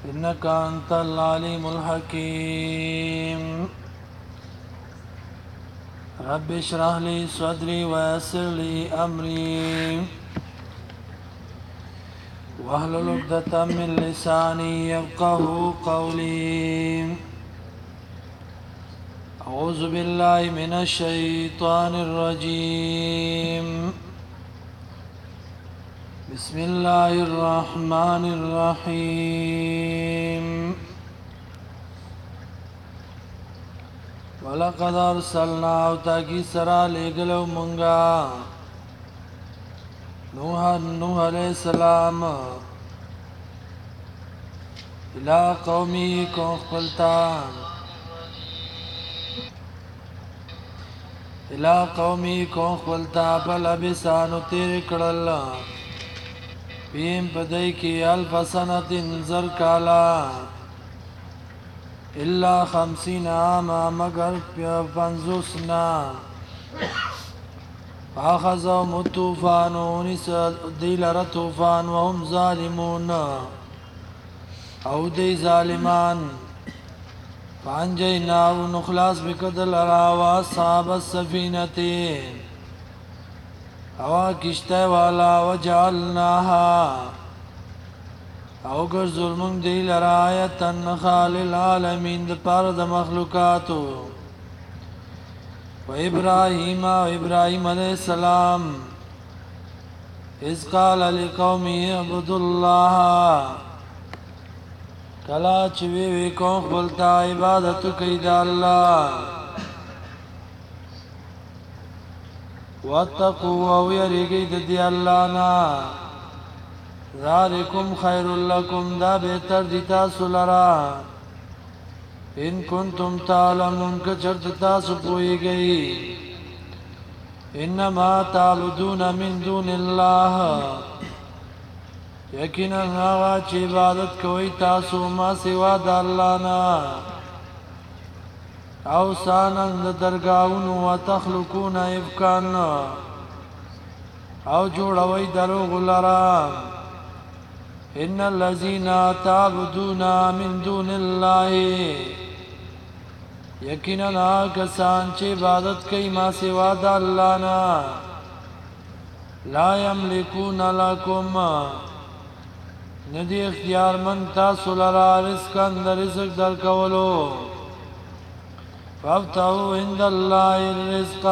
إنك أنت العليم الحكيم رب اشرح لي صدري ويسر لي أمري واحلل عقدة من لساني يفقه قولي أعوذ بالله من الشيطان الرجيم بسم الله الرحمن الرحيم ولقد أرسلنا تاكي سرا لغلو منغا نوح عليه السلام إلى قومي كوخبلتان الى قومی کون خپلتا فلبسانو تیر کړل پیم پدای کی الف سنت زر کالا الا 50 عاما مگر 50 نا فاخذهم الطوفان ونس دیلر طوفان وهم ظالمون او دی ظالمان فانجیناه نخلاص بکدل را واصحاب السفینة او کشته والا وجعلناها او گر ظلمون دی لرایتن خال العالمین د پار د مخلوقاتو و ابراهیم علیہ السلام اذ قال لقومه اعبدوا الله کلا چوی وی کون خپلتا عبادت کوي د الله واتقوا او یریږي د دی الله نا ذالکم خیر لکم دا بهتر دي تاسو لرا ان کنتم تعلمون که چرته تاسو پوهیږئ انما تعبدون من دون الله یقینا هغه چې عبادت کوي تاسو ما سوا د الله نه او سانن د درگاہونو وتخلقون افکان او جوړوي دروغ لرا ان الذين تعبدون من دون الله یقینا کسان چې عبادت کوي ما سوا د الله نه لا یملکون لكم ندی اختیار من تاسو لرا رزقان در رزق در کولو فابتغوا عند الله الرزق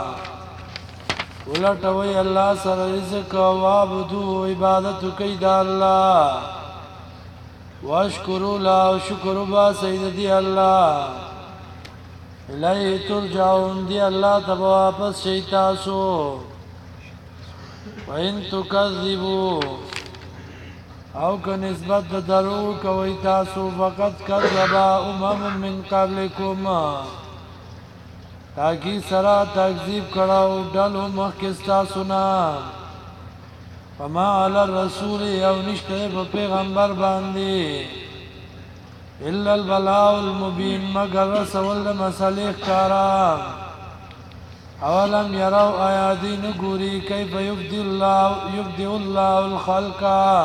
ولټوي الله سره رزق او عبادت عبادت کوي د الله واشکروا له شکر با سید دی الله الیه ترجعون دی الله ته واپس شي تاسو وان تکذبوا او که نسبت د درو کوي تاسو فقط کذب من قبلکم تاکي سرا تکذیب کړهو ډلو مخکې تاسو نه فما علی الرسول او نشته په پیغمبر باندې الا البلاء المبین مگر رسول مسلې ښکارا اولم يروا آیاتین ګوري کیف یبدئ الله الخلق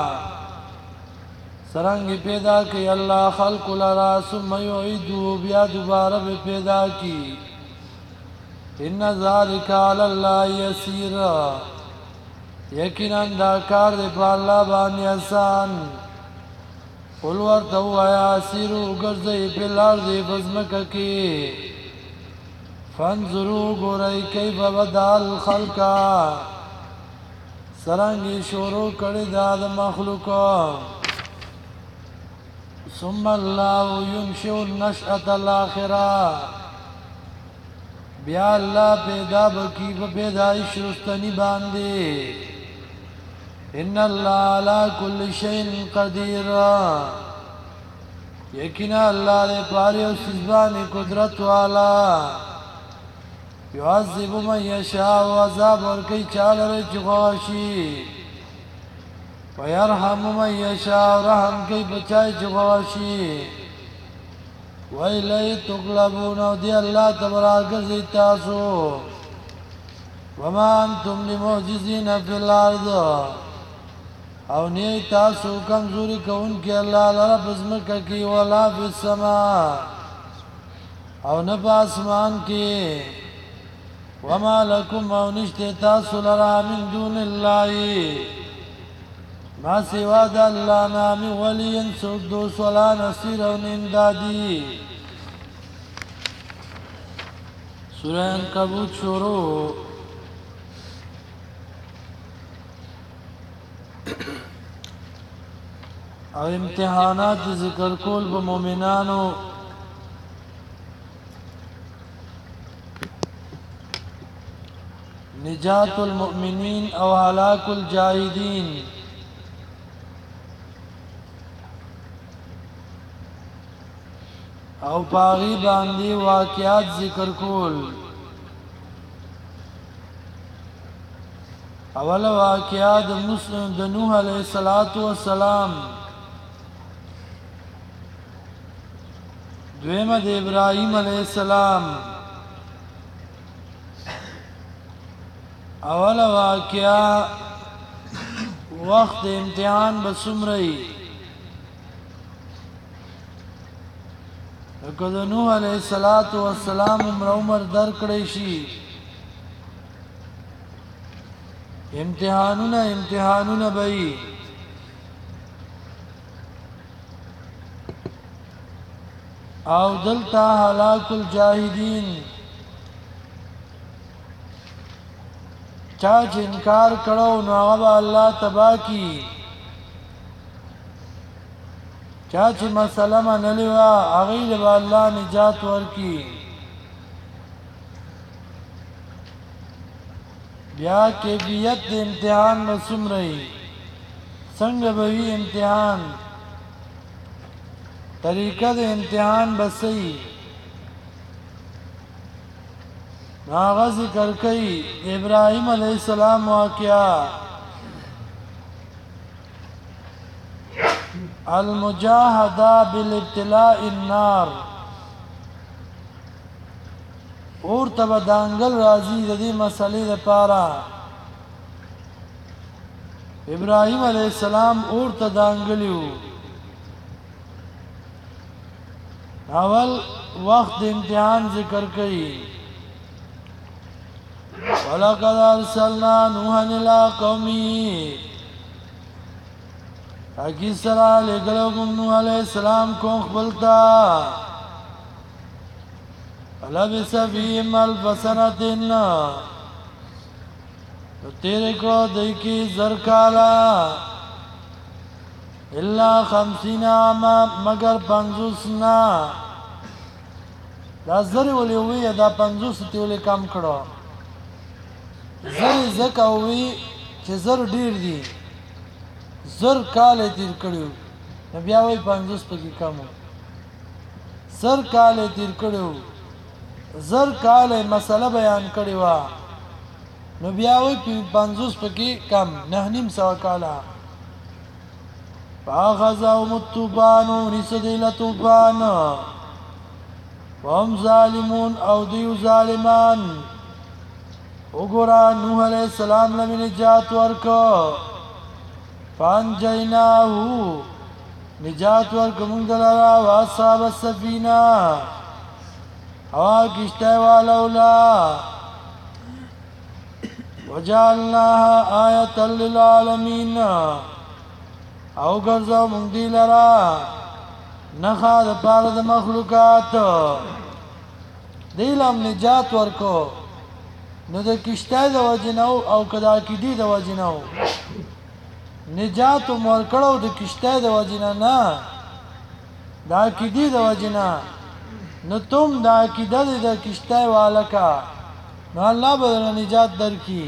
سرنگ پیدا کی اللہ خلق لرا ثم یعیدو بیا دوبارہ پیدا کی ان ذالک علی اللہ یسیر یقینا دا کار دے پا اللہ بانی آسان قل ورتو آیا سیرو گرزی پلار دے بزمکا کی فانظرو گوری کیف بدا الخلقا سرنگی شورو کڑی داد مخلوقا ثم الله ينشئ النشأة الآخرة بیا الله پیدا بکی په پیدایش رستنی باندې ان الله على كل شيء قدير یقینا الله دې پاره او سبحانه قدرت والا يعذب من يشاء وعذاب ورکی چاله چغاشي ويرحم من يشاء رحم کی بچای چغاشي وإليه تقلبون ودي الله تبارك تاسو وما أنتم بمعجزين في الأرض او نه تاسو کمزوري کوونکي الله لره بزمکه کې ولا فی السما او نه په اسمان کې وما لكم او نشته تاسو لره من دون الله ما سوا د الله نام ولی سود ولا نصير او امدادي سورہ عنکبوت شروع او امتحانات ذکر کول په مؤمنانو نجات المؤمنین او هلاك الجاهدین او پاغي باندې واقعات ذکر کول اول واقعات مسلم د نوح علیہ الصلوۃ والسلام دویمه د ابراهیم علیہ السلام اول واقعا وقت امتحان بسمرئی که د نوح علیہ الصلوۃ والسلام عمر در کړی شي امتحانونه به او دلتا هلاك الجاهدین چا چې انکار کړو نو هغه الله تبا کی چا چې مسله منلې وه هغې له به الله نجات ورکي بیا کیفیت د امتحان به څومره وي څنګه به وي امتحان طریقه د امتحان به څه وي نو هغه ذکر کوي ابراهیم علیه السلام واقعه المجاهده بالابتلاء النار اور تب دانگل راضی د دې مسلې لپاره ابراهیم علیه السلام اور ته دانګلیو اول وقت امتحان ذکر کړي ولقد ارسلنا نوحا الى قومه اکی سرا لگلو نوح علیہ السلام کو خبلتا لبس فیهم الف سنتن تیرے کو دیکی زرکالا الا 50 عاما مگر 50 دا زر ولی ہوئی دا 50 تیولی کم کرو زر زکا ہوئی چه زر دیر دی زر کال تیر کړیو بیا وای 50 پکې کم زر کال تیر کړیو زر کال مسله بیان کړی و نو بیا وای 50 پکې کم نه نیم سو کاله فاخذهم الطوفان نسدل طوفان وهم ظالمون او دیو ظالمان وګورا نوح علیہ السلام لمن نجات ورکو فانجیناه نجات ورکمون دلارا واصحاب السفینہ ہوا کشتے والولا وجعلناها آیتا للعالمین او گرزو مونگ دی لرا نخا دا پارد مخلوقات دیلم نجات ورکو نو دا کشتے دا وجنو او کدا کدی دا وجنو نجات ورکړو د کشته د وجنا نه دا کیدی د وجنا نو تم دا کیده د کشته والکا نو الله به نجات درکې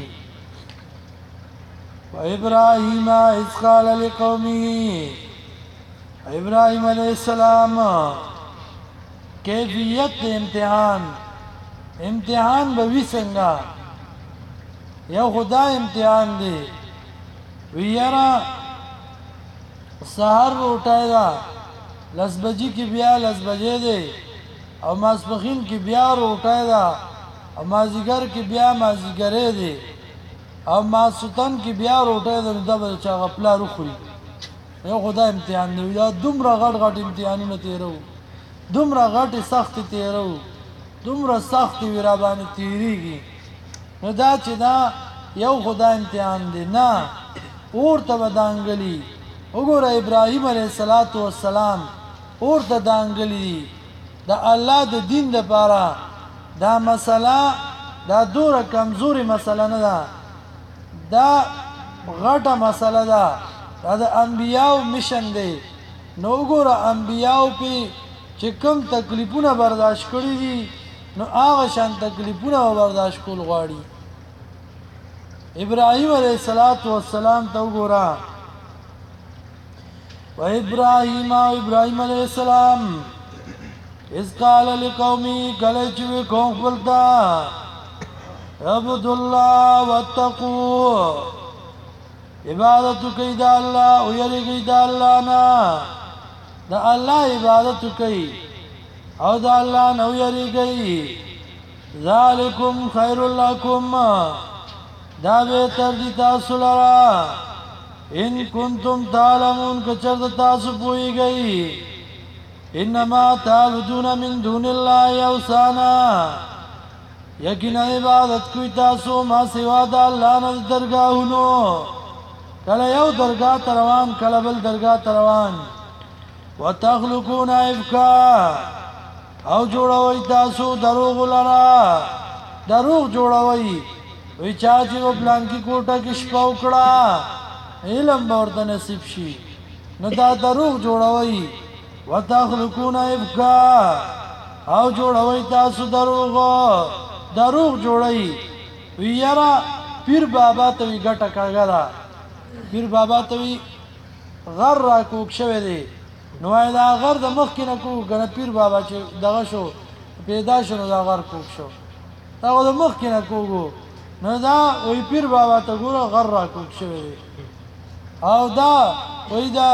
و ابراهیم اذ قال لقومه ابراهیم علیہ السلام کیفیت امتحان به وی څنګه یو خدای امتحان دی ویرا سحر اٹھائے دا لس بجی کی بیا لس بجے دے او ماسپخین کی بیا رو اٹھائے دا او مازیگر کی بیا مازیگرے دے او ماسوتن کې بیا روټۍ د دا به چا غپلا روخوري یو خدای امتحان دی یا دومره غټ غټ امتحانونه تیرو دومره غټې سختې تیرو دومره سختې وي را باندې تیریږي نو دا چې دا یو خدای امتحان دی نه اور ته به دانګلي وګوره ابراهیم علیه السلام اور ته دانګلي د الله د دین دپاره دا مسله دا دوره کمزوري مسله نه ده دا غټه مسله ده دا د انبیاو مشن دی نو وګوره انبیاو پې چې کوم تکلیفونه برداشت کړي دي نو هغه شان تکلیفونه به برداشت کول غواړي ابراهیم علیه السلام ته وګوره و ابراهیم علیه السلام اذ قال لقومي کله چې قوم خپل ته اعبدوا الله واتقوا عبادت کوي د الله او یریږي د الله نه د الله عبادت کوي او د الله نه یریږي ذالکم خیر لکم دا بهتر دي تاسو لرا ان کنتم تعلمون کچر تاسو پوهیږئ انما تعبدون من دون الله اوثانا یقینا عبادت کوي تاسو ما سوا د الله نه درگاهونو کله یو درگاه ته روان کله بل درگاه ته روان وتخلقون افکا او جوړوي تاسو دروغ لرا دروغ جوړوي وی چا چې و پلان کې کوټه کې شپه وکړه علم به ورته نصیب شي نو دا دروغ جوړوي وتخلقون افکا او جوړوي تاسو دروغ جوړوي وی یاره پیر بابا ته وی ګټه کاږه پیر بابا ته وی غر را کوک شوی دی نو دا غر د مخکې نه کوک کنه پیر بابا چې دغه شو پیدا شو نو دا غر کوک شو دا د مخکې نه کوکو نو دا وی پیر بابا ته ګوره غر را کوک شوی دی او دا وی دا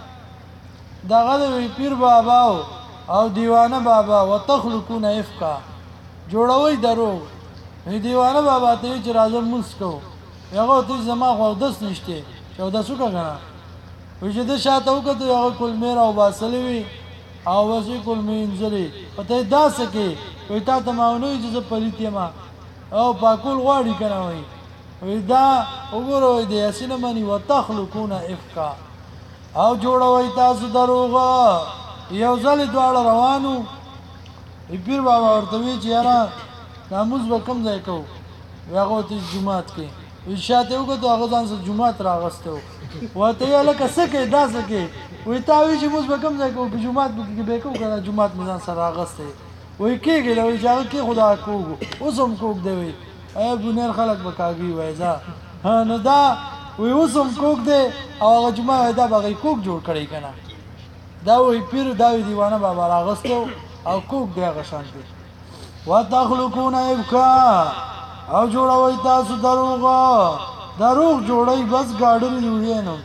دغه د وی پیر بابا او دیوانه بابا وتخلقون افکا جوړوي دروغ دیوانه بابا ته چې راځم مسکو هغه ته زما خو داس نشته یو داسو کنه وی چې د شاته وکړو هغه کول مې راو باسلې وی او وسی کول مې انځلې پته داسه کې وی تا ته ماونوي چې پلیتې ما او پاکول غواړي کنه وی دا وګورئ د یاسین مانی وتخلقون افکا او جوړوي تاسو دروغ یو ځل دواړه روانو پیر بابا ورته وی چې یاره ناموز به کوم ځای کوو هغه ته جومات کې وی شاته وکړو هغه ځان سره جومات راغسته وته یې لکه څه کې داسې کې وی تا وی چې موږ به کوم ځای کوو په جومات کې به کوو کنه جومات مې ځان سره راغسته وی کېږي دا وی چې هغه کې خدا کوو اوس هم کوک دی وی ای بنیر خلک به کاږي وای ځه نو دا وی اوس هم کوک دی او هغه جومات دا به کوک جوړ کړی کنه دا وی پیر دا وی دیوانه بابا راغسته او کوک دی هغه شانتي وتخلقون افکا او جوړوي تاسو دروغ جوړوي بس ګاډري جوړي نو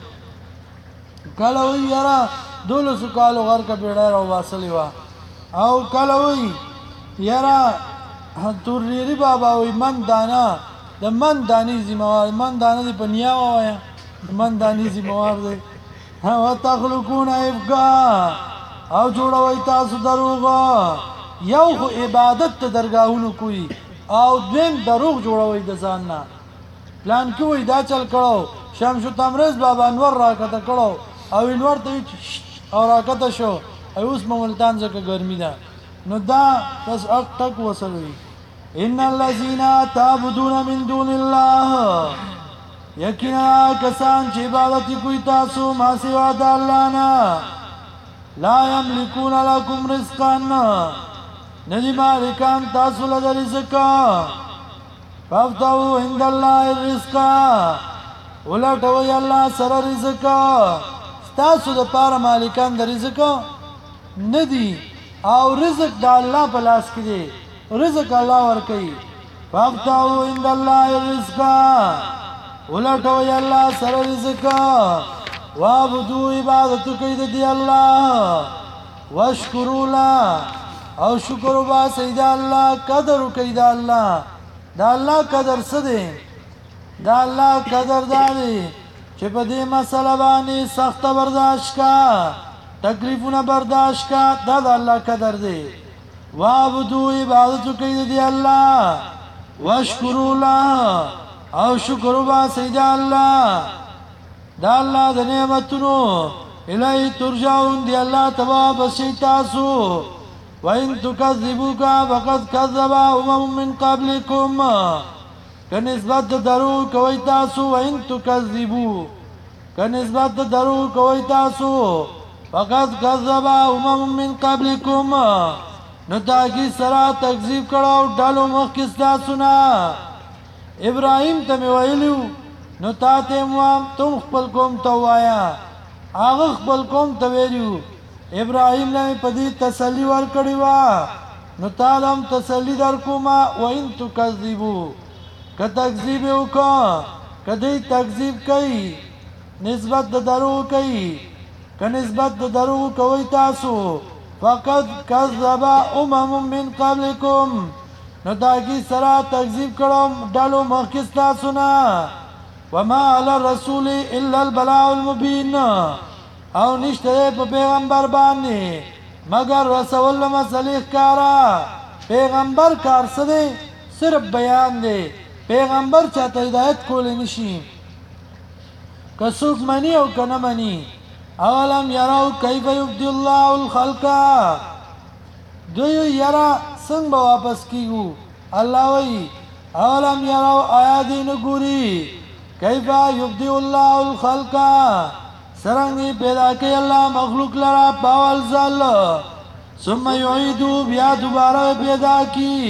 کله وی یاره 1200 کالو غر کا بیړه راو واسلی وا او کله وی یاره تورری بابا وی من دانا د من دانی زموار من دانه دی پنیا وایا من دانی زموار دی وتخلقون افکا او جوړوي تاسو دروغ یو خو عبادت ته درگاهونو کوي او دویم دروغ جوړوي د ځان نه پلان کې وای دا چل کړو شمس تمرز بابا انور راکته کړو او انور ته او راکته شو اوس مولتان ځکه ګرمي ده نو دا بس اک ټک وسوي ان الذين تعبدون من دون الله یقینا کسان چې عبادت کوي تاسو ما سوا د الله نه لا يملكون لكم رزقا ندی مالکان تاسو له رزق فافتو عند الله الرزق ولټوي الله سره رزق تاسو د پاره مالکان د رزق ندی او رزق د الله په لاس کې دی رزق الله ورکوي فافتو عند الله الرزق ولټوي الله سره رزق وعبدو عبادت کوي د الله واشکروا له او شکر وباسئ د الله قدر کوي د الله قدر څه دی دا الله قدرداري چې په دې مسله باندې سخت برداشت کا تکلیفونه برداشت کا دا د الله قدر دی وعبدو عبادت کوي دی الله واشکروا له او شکر وباسئ د الله دا الله د نعمتونو الی ترجعون دی الله تبا بشي تاسو وان تکذبوک فقد كذب من قبلكم کنسبت درو کوي تاسو وان تکذبو کنسبت درو کوي تاسو فقد كذب من قبلكم نو تاکی سرا تکذیب کړه ډالو مخکې تاسو نه ابراهیم ته ویلو نو تاته مو تم خپل قوم ته وایا هغه خپل قوم ته ویلو ابراهیم نه پدې تسلی ورکړی وا نو تعالی تسلی در کوما وان تکذبو که تکذیب وکړه کدی تکذیب کوي نسبت درو کوي که نسبت درو کوي تاسو فقد كذب من قبلكم نو داکی سرا تکذیب کړم ډالو مخکې تاسو نه وما على الرسول الا البلاغ المبين او نشته په پیغمبر باندې مگر رسول مسلې ښکارا پیغمبر کار څه دی صرف بیان دی پیغمبر چاته هدایت کولی نشي که څوک مني او که نه مني اولم یراو کیف یبدی الله الخلق دوی یرا څنګه واپس کیږو الله وی اولم یراو آیا دې نه ګوري کیف یبدی الله الخلق څنګه پیدا کوي الله مخلوق لرا باول ځل ثم يعيدو بیا دوباره پیدا کی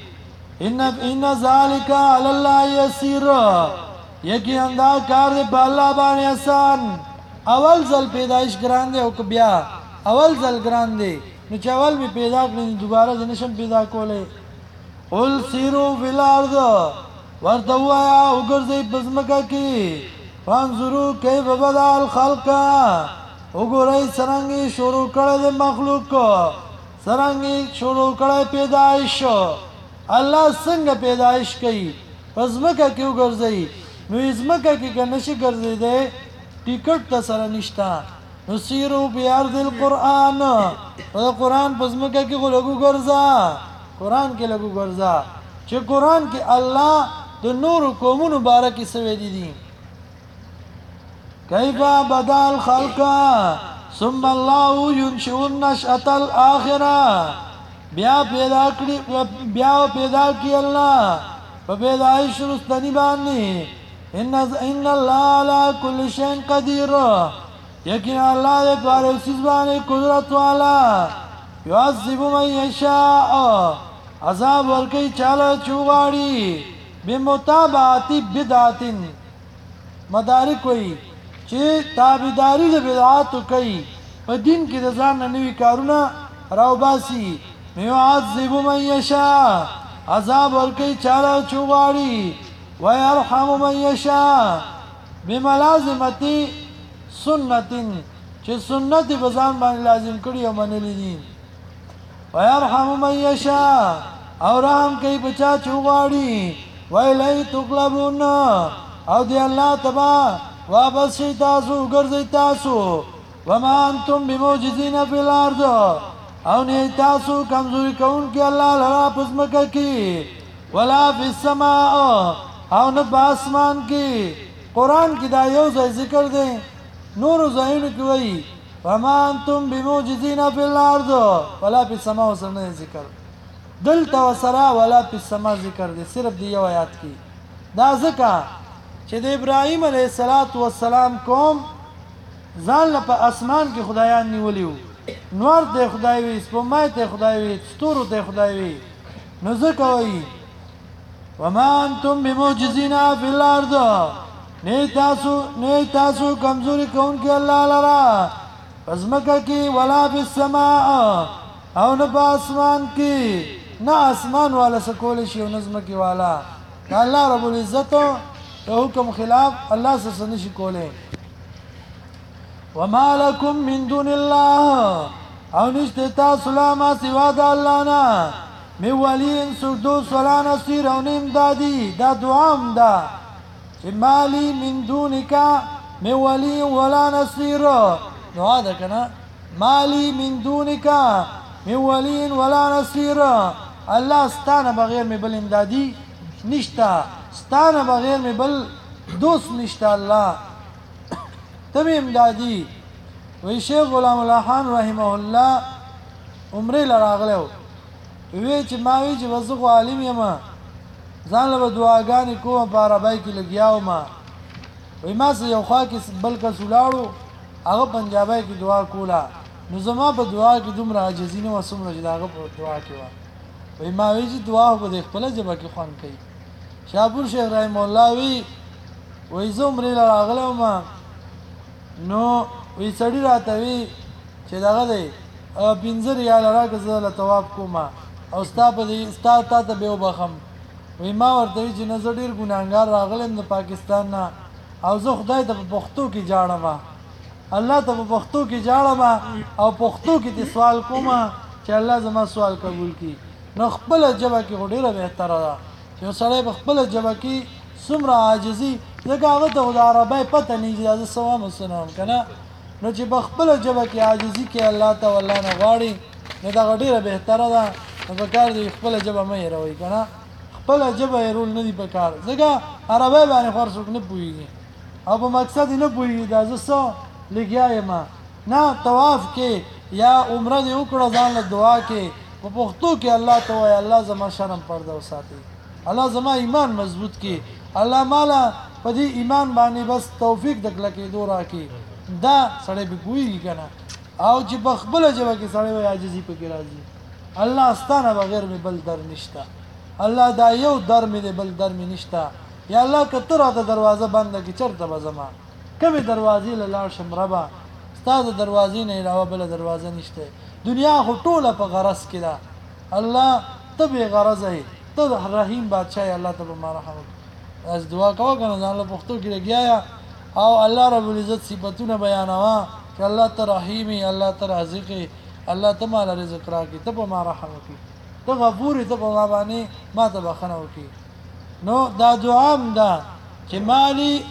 ان ذلك على الله يسير یقینا دا کار په الله باندې آسان اول ځل پیدائش ګران دی او بیا اول ځل ګران دی نو چې اول می پیدا کړی دوباره د نشم پیدا کوله قل سیرو فی الارض ورته وایا وګرځي پزمکه کې فانظروا کیف بدا الخلق وګورئ څنګه شروع کړل د مخلوق څنګه شروع کړل پیدائش الله څنګه پیدائش کوي پزمکه کې وګرځي نو ازمکه کې کنيشي ګرځي دی ټیکټ ته سره نشتا نو سیرو بیارد القرآن قرآن پزمکه کې لګو ګرځا قرآن کې لګو ګرځا چې قرآن کې الله د نور قومونو باره کې سوي دي کیفا بدا الخلق ثم الله ينشئ النشأة الآخرة بیا پیدا کی الله په پیدایش رستنی باندې ان الله على كل شيء قدير یقینا الله دې پر اوسې باندې قدرت والا يعذب من يشاء عذاب ورکي چاله چوغاړي بمتابعت بدعت مدارک وي چې تابعداري د بدعات کوي په دین کې د ځان نوې کارونه راوباسي يعذب من يشاء عذاب ورکي چاله چوغاړي ويرحم من يشاء بملازمه سنت چې سنت بزان باندې لازم کړی او منلې دي ويرحم من يشاء او رحم کوي بچا چوغاړي ویلای تقلبون او دی الله تبا واپس شي تاسو ګرځي تاسو وما انتم بموجزين في الارض او نه تاسو کمزوري کون کې الله لرا پزمکه کې ولا في السماء او نه باسمان کې قران کې دا یو ځای ذکر دی نور ځایونه کې وایي وما انتم بموجزين في الارض ولا في السماء سره ذکر دلته وسرا ولا في السماء ذکر دی صرف دی یو آیات کې دا ځکه چې د ابراهيم عليه السلام قوم ځان په اسمان کې خدایان نیولیو نور ته خدای وي سپومای ته خدای وي ستورو ته خدای وي نو ځکه وایي وما انتم بموجزين في الارض نه تاسو کمزوري کون کې الله لرا پزمکه کې ولا في السماء او نه په اسمان کې نه اسمان والا سکول شي او نظم کې والا الله رب العزت حکم خلاف الله سره نشي کوله وما لكم من دون الله او نشته تاسو لا ما سوا د الله نه می ولین سردو سلان اسیر او نیم دادی دا دعام دا چې مالی من دونک من ولی ولا نصير دعا ده کنه مالی من دونک من ولی ولا نصير الله ستانه بغیر می بل امدادي نشتا ستانه بغیر می بل دوست نشتا الله تم امدادي وی شیخ غلام الله خان رحمه الله عمره لراغلو وی چې ما وی چې وسو عالم یم ځان له دعاګانې کوم په عربی کې لګیاو ما وی ما سه یو خوا کې بل کس ولاړو هغه پنجابی کې دعا کوله نو زما په دعا کې دومره عاجزي نه وسومره چې هغه په دعا کې و وی ما وی چې دعا په دې خپل ژبه کې خوان کوي شاپور شیخ رحم الله وی زه عمره لراغلو ما نو وی سړی راته وی چې دغه دی 15 ریال راکړه زه له طواف کوم او ستا په دې ستا ته به وبخم وی ما ورته وی چې نه زه ډېر ګناهګار راغلم د پاکستان نه او زه خدای ته په پښتو کې جاړم الله ته په پښتو کې جاړم او پښتو کې دې سوال کوم چې الله زما سوال قبول کړي نو خپل ژبه کې ډېره بهتره ده چې سړی په خپل ژبه کې څومره عاجزي ځکه هغه ته د عربی پته نه چې زه سوام وسنم کنه نو چې په خپل ژبه کې عاجزي کې الله ته والله نه غواړي نو دا ډېره بهتره ده نو په کار دی خپل ژبه مې هېروئ کنه خپل ژبه هېرول نه دي په کار ځکه عربی باندې خو هر څوک نه پوهېږي او په مقصد یې نه پوهېږي دا زه څه لګیا یم نه طواف کې یا عمره دې وکړه ځان له دعا کې په پښتو کې الله ته وایي الله زما شرم پرده وساتي الله زما ایمان مضبوط کړي الله مالا په دې ایمان باندې بس توفیق د کلکېدو راکړي دا سړی به پوهېږي که نه او چې په خپله ژبه کې سړی وایي عاجزي پکې راځي الله ستانه بغیر مې بل در نشته الله دا یو در مې دی بل در مې نشته یا الله که ته راته دروازه بنده کړي چېرته به ځمه کومې دروازې له لاړ شم ربه ستا د دروازې نه علاوه بله دروازه نشته دنیا خو ټوله په غرض کې ده الله ته بې غرضه یې ته د رحیم بادشاه یې الله ته به ما رحم وکړي از دعا کوه که نه ځان له پښتو کې لګیا او الله رب العزت صفتونه بیانوه چې الله ته رحیم یې الله ته رازق یې الله ته ماله رزق راکړي ته به ما رحم وکړي ته غفور یې ته په ما باندې ما ته بخښنه وکړي نو دا دعا هم ده چې مالی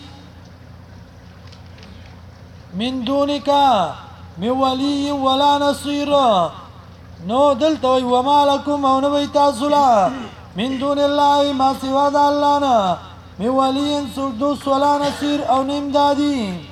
من دونک من ولی ولا نصير نو دلته وی وما لکم او نو تاسو لا من دون الله ما سوا د الله نه من ولی سوک دوست ولا نصير او نیم دادی